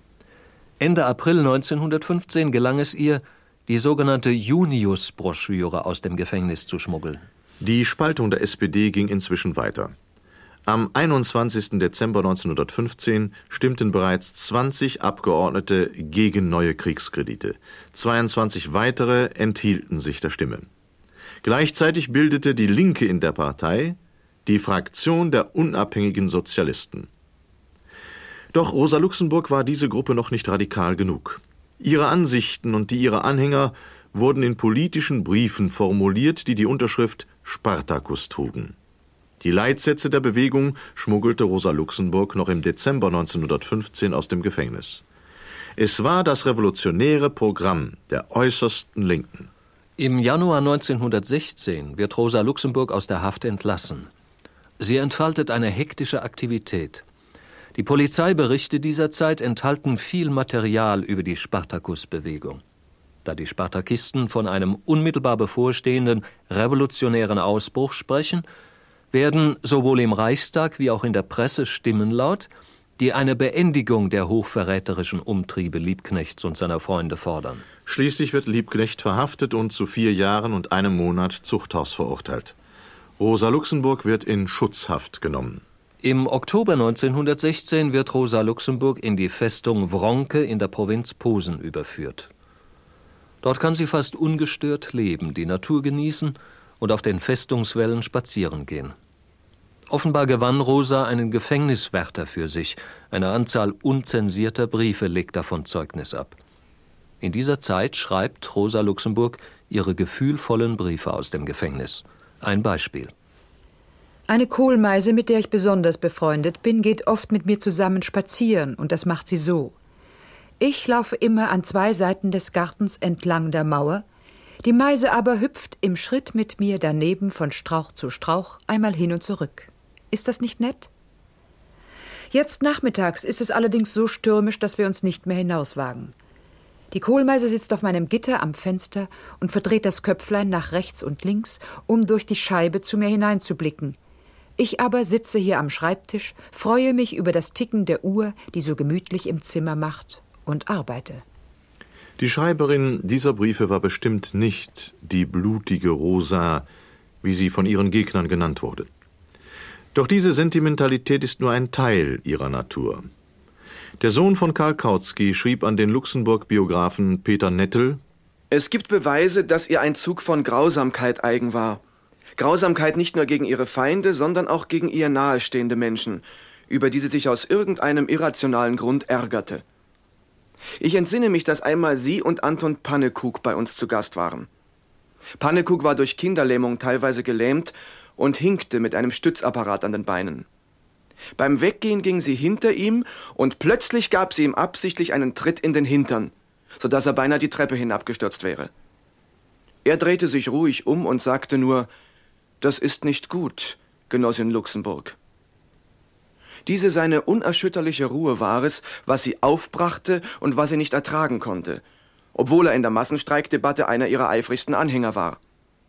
Ende April neunzehnhundertfünfzehn gelang es ihr, die sogenannte Junius-Broschüre aus dem Gefängnis zu schmuggeln. Die Spaltung der S P D ging inzwischen weiter. Am einundzwanzigsten Dezember neunzehnhundertfünfzehn stimmten bereits zwanzig Abgeordnete gegen neue Kriegskredite. zweiundzwanzig weitere enthielten sich der Stimme. Gleichzeitig bildete die Linke in der Partei die Fraktion der unabhängigen Sozialisten. Doch Rosa Luxemburg war diese Gruppe noch nicht radikal genug. Ihre Ansichten und die ihrer Anhänger wurden in politischen Briefen formuliert, die die Unterschrift Spartakus trugen. Die Leitsätze der Bewegung schmuggelte Rosa Luxemburg noch im Dezember neunzehnhundertfünfzehn aus dem Gefängnis. Es war das revolutionäre Programm der äußersten Linken. Im Januar neunzehnhundertsechzehn wird Rosa Luxemburg aus der Haft entlassen. Sie entfaltet eine hektische Aktivität. Die Polizeiberichte dieser Zeit enthalten viel Material über die Spartakusbewegung. Da die Spartakisten von einem unmittelbar bevorstehenden revolutionären Ausbruch sprechen, werden sowohl im Reichstag wie auch in der Presse Stimmen laut, die eine Beendigung der hochverräterischen Umtriebe Liebknechts und seiner Freunde fordern. Schließlich wird Liebknecht verhaftet und zu vier Jahren und einem Monat Zuchthaus verurteilt. Rosa Luxemburg wird in Schutzhaft genommen. Im Oktober neunzehnhundertsechzehn wird Rosa Luxemburg in die Festung Wronke in der Provinz Posen überführt. Dort kann sie fast ungestört leben, die Natur genießen und auf den Festungswällen spazieren gehen. Offenbar gewann Rosa einen Gefängniswärter für sich. Eine Anzahl unzensierter Briefe legt davon Zeugnis ab. In dieser Zeit schreibt Rosa Luxemburg ihre gefühlvollen Briefe aus dem Gefängnis. Ein Beispiel. Eine Kohlmeise, mit der ich besonders befreundet bin, geht oft mit mir zusammen spazieren, und das macht sie so. Ich laufe immer an zwei Seiten des Gartens entlang der Mauer, die Meise aber hüpft im Schritt mit mir daneben von Strauch zu Strauch einmal hin und zurück. Ist das nicht nett? Jetzt nachmittags ist es allerdings so stürmisch, dass wir uns nicht mehr hinauswagen. Die Kohlmeise sitzt auf meinem Gitter am Fenster und verdreht das Köpflein nach rechts und links, um durch die Scheibe zu mir hineinzublicken. Ich aber sitze hier am Schreibtisch, freue mich über das Ticken der Uhr, die so gemütlich im Zimmer macht, und arbeite. Die Schreiberin dieser Briefe war bestimmt nicht die blutige Rosa, wie sie von ihren Gegnern genannt wurde. Doch diese Sentimentalität ist nur ein Teil ihrer Natur. Der Sohn von Karl Kautsky schrieb an den Luxemburg-Biografen Peter Nettel: Es gibt Beweise, dass ihr ein Zug von Grausamkeit eigen war. Grausamkeit nicht nur gegen ihre Feinde, sondern auch gegen ihr nahestehende Menschen, über die sie sich aus irgendeinem irrationalen Grund ärgerte. Ich entsinne mich, dass einmal Sie und Anton Pannekoek bei uns zu Gast waren. Pannekoek war durch Kinderlähmung teilweise gelähmt und hinkte mit einem Stützapparat an den Beinen. Beim Weggehen ging sie hinter ihm und plötzlich gab sie ihm absichtlich einen Tritt in den Hintern, sodass er beinahe die Treppe hinabgestürzt wäre. Er drehte sich ruhig um und sagte nur: »Das ist nicht gut, Genossin Luxemburg.« Diese seine unerschütterliche Ruhe war es, was sie aufbrachte und was sie nicht ertragen konnte, obwohl er in der Massenstreikdebatte einer ihrer eifrigsten Anhänger war.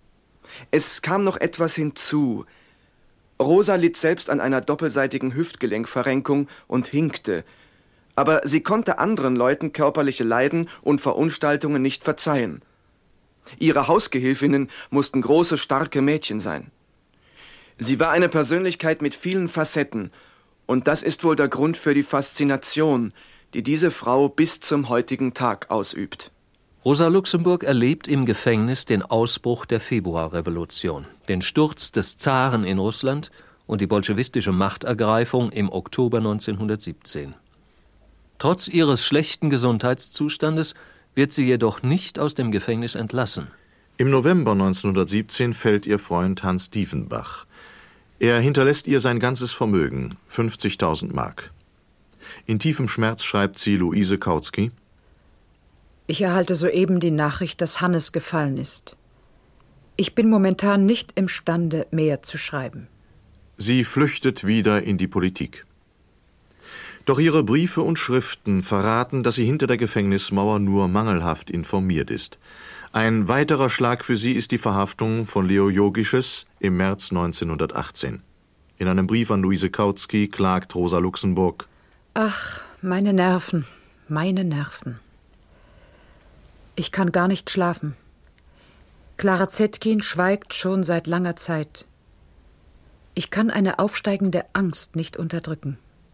Es kam noch etwas hinzu. Rosa litt selbst an einer doppelseitigen Hüftgelenkverrenkung und hinkte, aber sie konnte anderen Leuten körperliche Leiden und Verunstaltungen nicht verzeihen. Ihre Hausgehilfinnen mussten große, starke Mädchen sein. Sie war eine Persönlichkeit mit vielen Facetten, und das ist wohl der Grund für die Faszination, die diese Frau bis zum heutigen Tag ausübt. Rosa Luxemburg erlebt im Gefängnis den Ausbruch der Februarrevolution, den Sturz des Zaren in Russland und die bolschewistische Machtergreifung im Oktober neunzehnhundertsiebzehn. Trotz ihres schlechten Gesundheitszustandes wird sie jedoch nicht aus dem Gefängnis entlassen. Im November neunzehnhundertsiebzehn fällt ihr Freund Hans Diefenbach. Er hinterlässt ihr sein ganzes Vermögen, fünfzigtausend Mark. In tiefem Schmerz schreibt sie Luise Kautsky: Ich erhalte soeben die Nachricht, dass Hannes gefallen ist. Ich bin momentan nicht imstande, mehr zu schreiben. Sie flüchtet wieder in die Politik. Doch ihre Briefe und Schriften verraten, dass sie hinter der Gefängnismauer nur mangelhaft informiert ist. Ein weiterer Schlag für sie ist die Verhaftung von Leo Jogisches im März neunzehnhundertachtzehn. In einem Brief an Luise Kautsky klagt Rosa Luxemburg: Ach, meine Nerven, meine Nerven. Ich kann gar nicht schlafen. Clara Zetkin schweigt schon seit langer Zeit. Ich kann eine aufsteigende Angst nicht unterdrücken.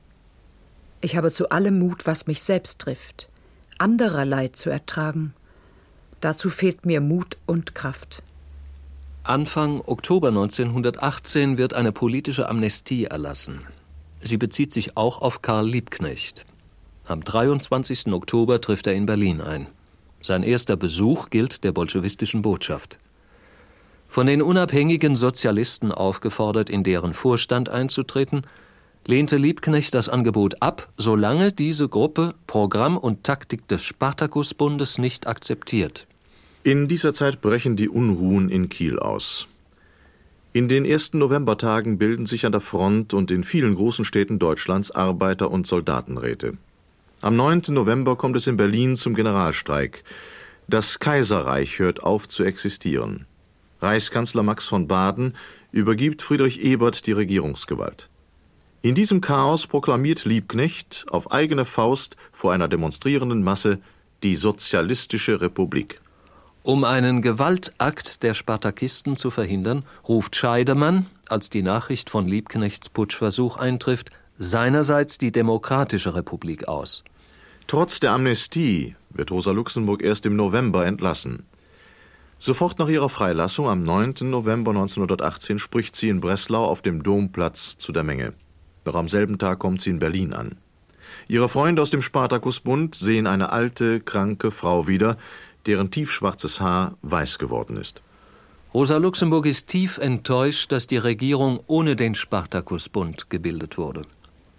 Ich habe zu allem Mut, was mich selbst trifft, anderer Leid zu ertragen. Dazu fehlt mir Mut und Kraft. Anfang Oktober neunzehnhundertachtzehn wird eine politische Amnestie erlassen. Sie bezieht sich auch auf Karl Liebknecht. Am dreiundzwanzigsten Oktober trifft er in Berlin ein. Sein erster Besuch gilt der bolschewistischen Botschaft. Von den unabhängigen Sozialisten aufgefordert, in deren Vorstand einzutreten, lehnte Liebknecht das Angebot ab, solange diese Gruppe Programm und Taktik des Spartakusbundes nicht akzeptiert. In dieser Zeit brechen die Unruhen in Kiel aus. In den ersten Novembertagen bilden sich an der Front und in vielen großen Städten Deutschlands Arbeiter- und Soldatenräte. Am neunten November kommt es in Berlin zum Generalstreik. Das Kaiserreich hört auf zu existieren. Reichskanzler Max von Baden übergibt Friedrich Ebert die Regierungsgewalt. In diesem Chaos proklamiert Liebknecht auf eigene Faust vor einer demonstrierenden Masse die Sozialistische Republik. Um einen Gewaltakt der Spartakisten zu verhindern, ruft Scheidemann, als die Nachricht von Liebknechts Putschversuch eintrifft, seinerseits die Demokratische Republik aus. Trotz der Amnestie wird Rosa Luxemburg erst im November entlassen. Sofort nach ihrer Freilassung am neunten November neunzehnhundertachtzehn spricht sie in Breslau auf dem Domplatz zu der Menge. Noch am selben Tag kommt sie in Berlin an. Ihre Freunde aus dem Spartakusbund sehen eine alte, kranke Frau wieder, deren tiefschwarzes Haar weiß geworden ist. Rosa Luxemburg ist tief enttäuscht, dass die Regierung ohne den Spartakusbund gebildet wurde.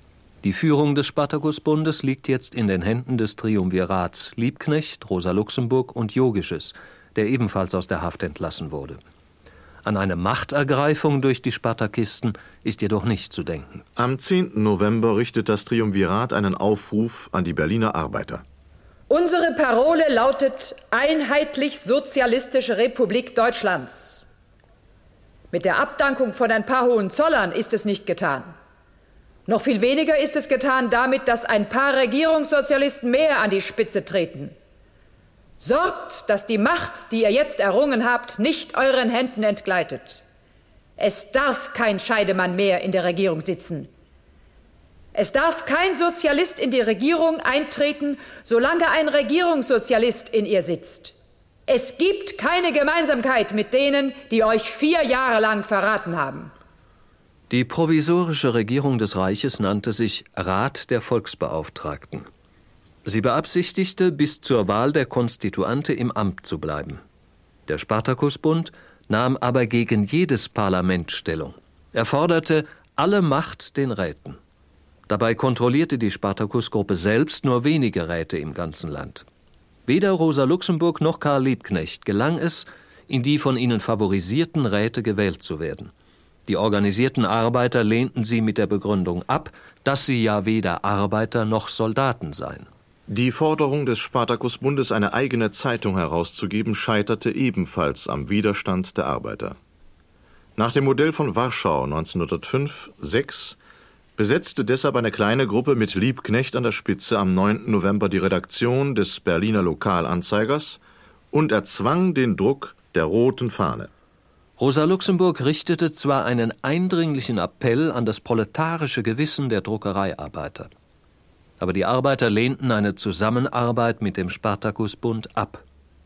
Die Führung des Spartakusbundes liegt jetzt in den Händen des Triumvirats Liebknecht, Rosa Luxemburg und Jogisches, der ebenfalls aus der Haft entlassen wurde. An eine Machtergreifung durch die Spartakisten ist jedoch nicht zu denken. Am zehnten November richtet das Triumvirat einen Aufruf an die Berliner Arbeiter. Unsere Parole lautet Einheitlich-Sozialistische Republik Deutschlands. Mit der Abdankung von ein paar Hohenzollern ist es nicht getan. Noch viel weniger ist es getan damit, dass ein paar Regierungssozialisten mehr an die Spitze treten. Sorgt, dass die Macht, die ihr jetzt errungen habt, nicht euren Händen entgleitet. Es darf kein Scheidemann mehr in der Regierung sitzen. Es darf kein Sozialist in die Regierung eintreten, solange ein Regierungssozialist in ihr sitzt. Es gibt keine Gemeinsamkeit mit denen, die euch vier Jahre lang verraten haben. Die provisorische Regierung des Reiches nannte sich Rat der Volksbeauftragten. Sie beabsichtigte, bis zur Wahl der Konstituante im Amt zu bleiben. Der Spartakusbund nahm aber gegen jedes Parlament Stellung. Er forderte alle Macht den Räten. Dabei kontrollierte die Spartakusgruppe selbst nur wenige Räte im ganzen Land. Weder Rosa Luxemburg noch Karl Liebknecht gelang es, in die von ihnen favorisierten Räte gewählt zu werden. Die organisierten Arbeiter lehnten sie mit der Begründung ab, dass sie ja weder Arbeiter noch Soldaten seien. Die Forderung des Spartakusbundes, eine eigene Zeitung herauszugeben, scheiterte ebenfalls am Widerstand der Arbeiter. Nach dem Modell von Warschau neunzehnhundertfünf sechs besetzte deshalb eine kleine Gruppe mit Liebknecht an der Spitze am neunten November die Redaktion des Berliner Lokalanzeigers und erzwang den Druck der roten Fahne. Rosa Luxemburg richtete zwar einen eindringlichen Appell an das proletarische Gewissen der Druckereiarbeiter, aber die Arbeiter lehnten eine Zusammenarbeit mit dem Spartakusbund ab.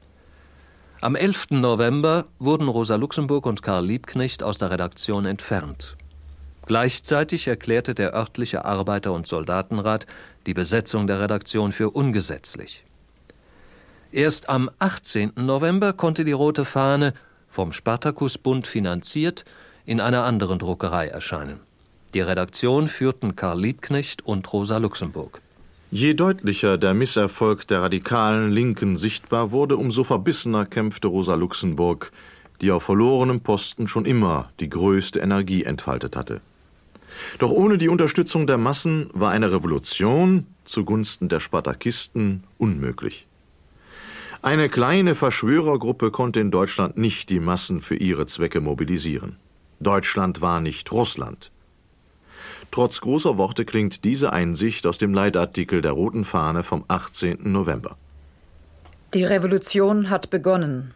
Am elften November wurden Rosa Luxemburg und Karl Liebknecht aus der Redaktion entfernt. Gleichzeitig erklärte der örtliche Arbeiter- und Soldatenrat die Besetzung der Redaktion für ungesetzlich. Erst am achtzehnten November konnte die rote Fahne, vom Spartakusbund finanziert, in einer anderen Druckerei erscheinen. Die Redaktion führten Karl Liebknecht und Rosa Luxemburg. Je deutlicher der Misserfolg der radikalen Linken sichtbar wurde, umso verbissener kämpfte Rosa Luxemburg, die auf verlorenem Posten schon immer die größte Energie entfaltet hatte. Doch ohne die Unterstützung der Massen war eine Revolution zugunsten der Spartakisten unmöglich. Eine kleine Verschwörergruppe konnte in Deutschland nicht die Massen für ihre Zwecke mobilisieren. Deutschland war nicht Russland. Trotz großer Worte klingt diese Einsicht aus dem Leitartikel der Roten Fahne vom achtzehnten November. Die Revolution hat begonnen.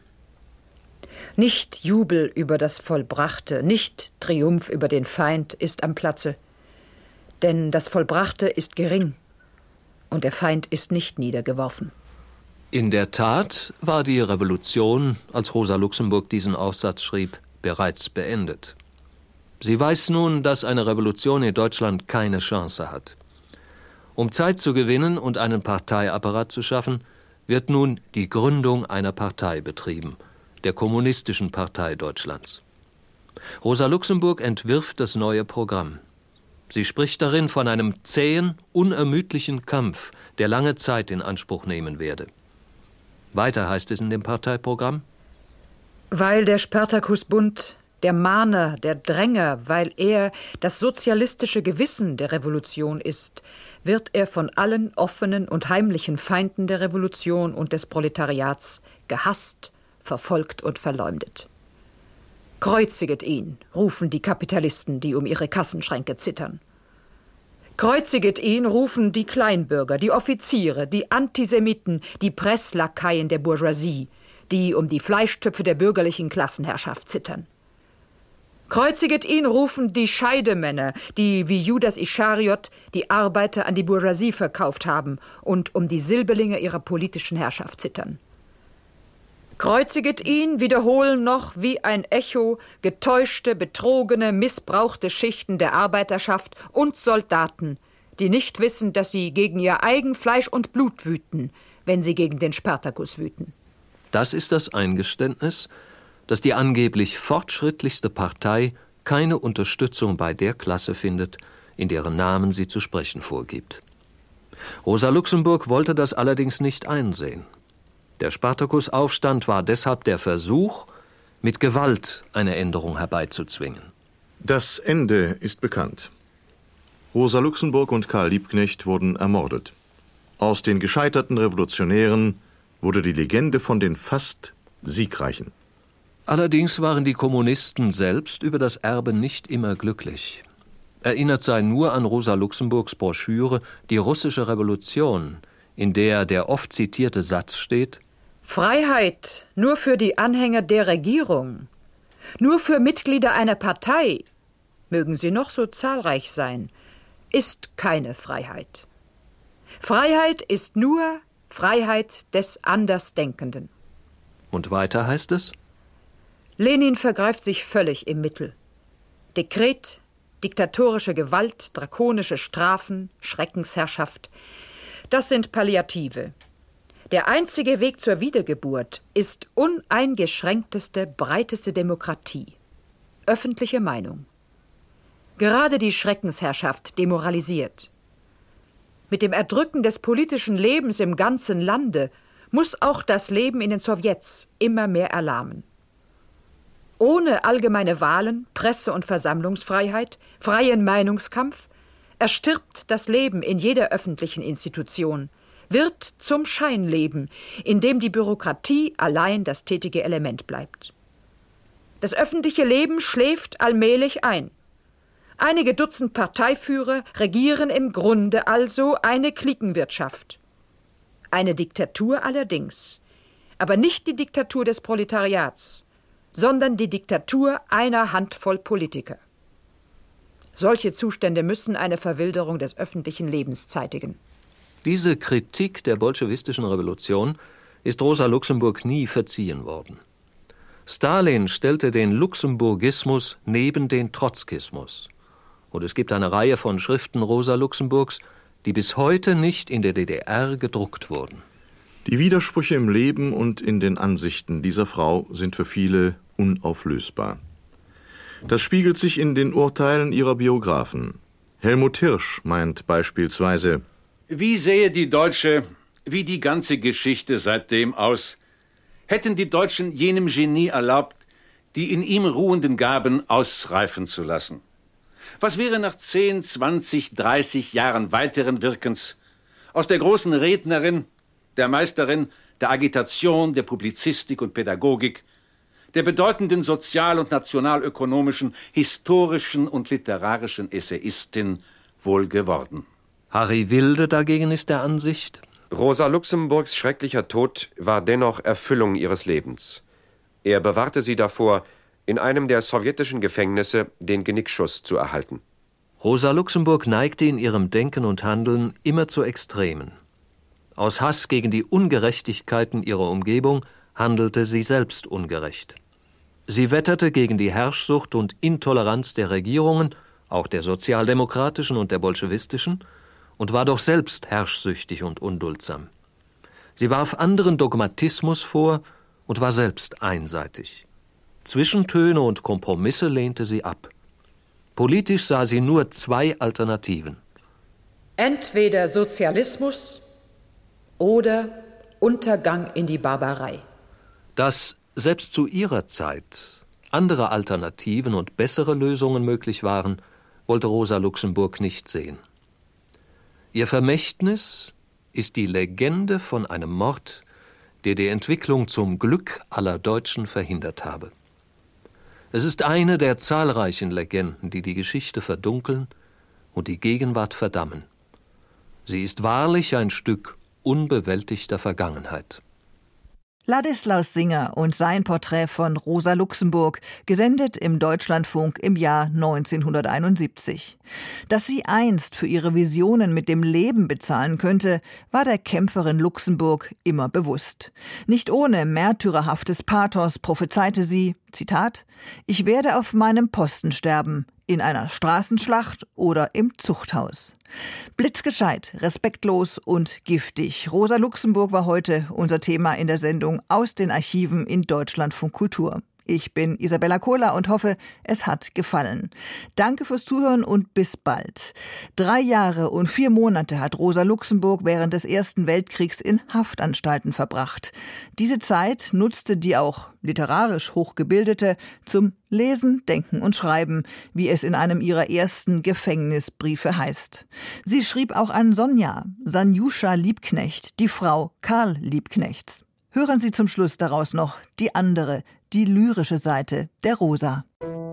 Nicht Jubel über das Vollbrachte, nicht Triumph über den Feind ist am Platze. Denn das Vollbrachte ist gering und der Feind ist nicht niedergeworfen. In der Tat war die Revolution, als Rosa Luxemburg diesen Aufsatz schrieb, bereits beendet. Sie weiß nun, dass eine Revolution in Deutschland keine Chance hat. Um Zeit zu gewinnen und einen Parteiapparat zu schaffen, wird nun die Gründung einer Partei betrieben, der Kommunistischen Partei Deutschlands. Rosa Luxemburg entwirft das neue Programm. Sie spricht darin von einem zähen, unermüdlichen Kampf, der lange Zeit in Anspruch nehmen werde. Weiter heißt es in dem Parteiprogramm: Weil der Spartakusbund der Mahner, der Dränger, weil er das sozialistische Gewissen der Revolution ist, wird er von allen offenen und heimlichen Feinden der Revolution und des Proletariats gehasst, verfolgt und verleumdet. Kreuziget ihn, rufen die Kapitalisten, die um ihre Kassenschränke zittern. Kreuziget ihn, rufen die Kleinbürger, die Offiziere, die Antisemiten, die Presslakaien der Bourgeoisie, die um die Fleischtöpfe der bürgerlichen Klassenherrschaft zittern. Kreuziget ihn, rufen die Scheidemänner, die wie Judas Ischariot die Arbeiter an die Bourgeoisie verkauft haben und um die Silberlinge ihrer politischen Herrschaft zittern. Kreuziget ihn, wiederholen noch wie ein Echo getäuschte, betrogene, missbrauchte Schichten der Arbeiterschaft und Soldaten, die nicht wissen, dass sie gegen ihr eigen Fleisch und Blut wüten, wenn sie gegen den Spartakus wüten. Das ist das Eingeständnis, dass die angeblich fortschrittlichste Partei keine Unterstützung bei der Klasse findet, in deren Namen sie zu sprechen vorgibt. Rosa Luxemburg wollte das allerdings nicht einsehen. Der Spartakusaufstand war deshalb der Versuch, mit Gewalt eine Änderung herbeizuzwingen. Das Ende ist bekannt. Rosa Luxemburg und Karl Liebknecht wurden ermordet. Aus den gescheiterten Revolutionären wurde die Legende von den fast Siegreichen. Allerdings waren die Kommunisten selbst über das Erbe nicht immer glücklich. Erinnert sei nur an Rosa Luxemburgs Broschüre »Die russische Revolution«, in der der oft zitierte Satz steht: Freiheit nur für die Anhänger der Regierung, nur für Mitglieder einer Partei, mögen sie noch so zahlreich sein, ist keine Freiheit. Freiheit ist nur Freiheit des Andersdenkenden. Und weiter heißt es: Lenin vergreift sich völlig im Mittel. Dekret, diktatorische Gewalt, drakonische Strafen, Schreckensherrschaft, das sind Palliative. Der einzige Weg zur Wiedergeburt ist uneingeschränkteste, breiteste Demokratie. Öffentliche Meinung. Gerade die Schreckensherrschaft demoralisiert. Mit dem Erdrücken des politischen Lebens im ganzen Lande muss auch das Leben in den Sowjets immer mehr erlahmen. Ohne allgemeine Wahlen, Presse- und Versammlungsfreiheit, freien Meinungskampf erstirbt das Leben in jeder öffentlichen Institution, wird zum Scheinleben, in dem die Bürokratie allein das tätige Element bleibt. Das öffentliche Leben schläft allmählich ein. Einige Dutzend Parteiführer regieren im Grunde also eine Cliquenwirtschaft. Eine Diktatur allerdings, aber nicht die Diktatur des Proletariats, sondern die Diktatur einer Handvoll Politiker. Solche Zustände müssen eine Verwilderung des öffentlichen Lebens zeitigen. Diese Kritik der bolschewistischen Revolution ist Rosa Luxemburg nie verziehen worden. Stalin stellte den Luxemburgismus neben den Trotzkismus. Und es gibt eine Reihe von Schriften Rosa Luxemburgs, die bis heute nicht in der D D R gedruckt wurden. Die Widersprüche im Leben und in den Ansichten dieser Frau sind für viele unauflösbar. Das spiegelt sich in den Urteilen ihrer Biografen. Helmut Hirsch meint beispielsweise: Wie sähe die deutsche, wie die ganze Geschichte seitdem aus, hätten die Deutschen jenem Genie erlaubt, die in ihm ruhenden Gaben ausreifen zu lassen? Was wäre nach zehn, zwanzig, dreißig Jahren weiteren Wirkens aus der großen Rednerin, der Meisterin der Agitation, der Publizistik und Pädagogik, der bedeutenden sozial- und nationalökonomischen, historischen und literarischen Essayistin wohl geworden? Harry Wilde dagegen ist der Ansicht: Rosa Luxemburgs schrecklicher Tod war dennoch Erfüllung ihres Lebens. Er bewahrte sie davor, in einem der sowjetischen Gefängnisse den Genickschuss zu erhalten. Rosa Luxemburg neigte in ihrem Denken und Handeln immer zu Extremen. Aus Hass gegen die Ungerechtigkeiten ihrer Umgebung handelte sie selbst ungerecht. Sie wetterte gegen die Herrschsucht und Intoleranz der Regierungen, auch der sozialdemokratischen und der bolschewistischen, und war doch selbst herrschsüchtig und unduldsam. Sie warf anderen Dogmatismus vor und war selbst einseitig. Zwischentöne und Kompromisse lehnte sie ab. Politisch sah sie nur zwei Alternativen: Entweder Sozialismus oder Untergang in die Barbarei. Dass selbst zu ihrer Zeit andere Alternativen und bessere Lösungen möglich waren, wollte Rosa Luxemburg nicht sehen. Ihr Vermächtnis ist die Legende von einem Mord, der die Entwicklung zum Glück aller Deutschen verhindert habe. Es ist eine der zahlreichen Legenden, die die Geschichte verdunkeln und die Gegenwart verdammen. Sie ist wahrlich ein Stück unbewältigter Vergangenheit. Ladislaus Singer und sein Porträt von Rosa Luxemburg, gesendet im Deutschlandfunk im Jahr neunzehnhunderteinundsiebzig. Dass sie einst für ihre Visionen mit dem Leben bezahlen könnte, war der Kämpferin Luxemburg immer bewusst. Nicht ohne märtyrerhaftes Pathos prophezeite sie, Zitat, »Ich werde auf meinem Posten sterben, in einer Straßenschlacht oder im Zuchthaus.« Blitzgescheit, respektlos und giftig. Rosa Luxemburg war heute unser Thema in der Sendung Aus den Archiven in Deutschlandfunk Kultur. Ich bin Isabella Kohler und hoffe, es hat gefallen. Danke fürs Zuhören und bis bald. Drei Jahre und vier Monate hat Rosa Luxemburg während des Ersten Weltkriegs in Haftanstalten verbracht. Diese Zeit nutzte die auch literarisch Hochgebildete zum Lesen, Denken und Schreiben, wie es in einem ihrer ersten Gefängnisbriefe heißt. Sie schrieb auch an Sonja, Sanjuscha Liebknecht, die Frau Karl Liebknechts. Hören Sie zum Schluss daraus noch die andere, die lyrische Seite der Rosa.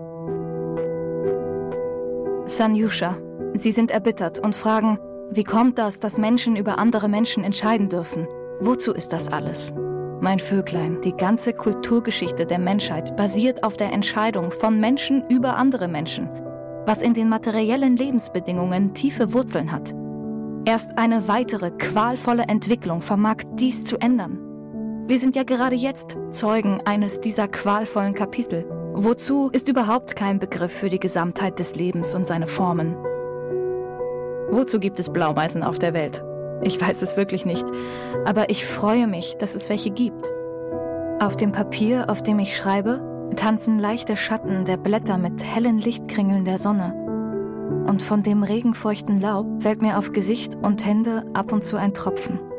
Sanjuscha, Sie sind erbittert und fragen, wie kommt das, dass Menschen über andere Menschen entscheiden dürfen? Wozu ist das alles? Mein Vöglein, die ganze Kulturgeschichte der Menschheit basiert auf der Entscheidung von Menschen über andere Menschen, was in den materiellen Lebensbedingungen tiefe Wurzeln hat. Erst eine weitere qualvolle Entwicklung vermag dies zu ändern. Wir sind ja gerade jetzt Zeugen eines dieser qualvollen Kapitel. Wozu ist überhaupt kein Begriff für die Gesamtheit des Lebens und seine Formen? Wozu gibt es Blaumeisen auf der Welt? Ich weiß es wirklich nicht, aber ich freue mich, dass es welche gibt. Auf dem Papier, auf dem ich schreibe, tanzen leichte Schatten der Blätter mit hellen Lichtkringeln der Sonne. Und von dem regenfeuchten Laub fällt mir auf Gesicht und Hände ab und zu ein Tropfen.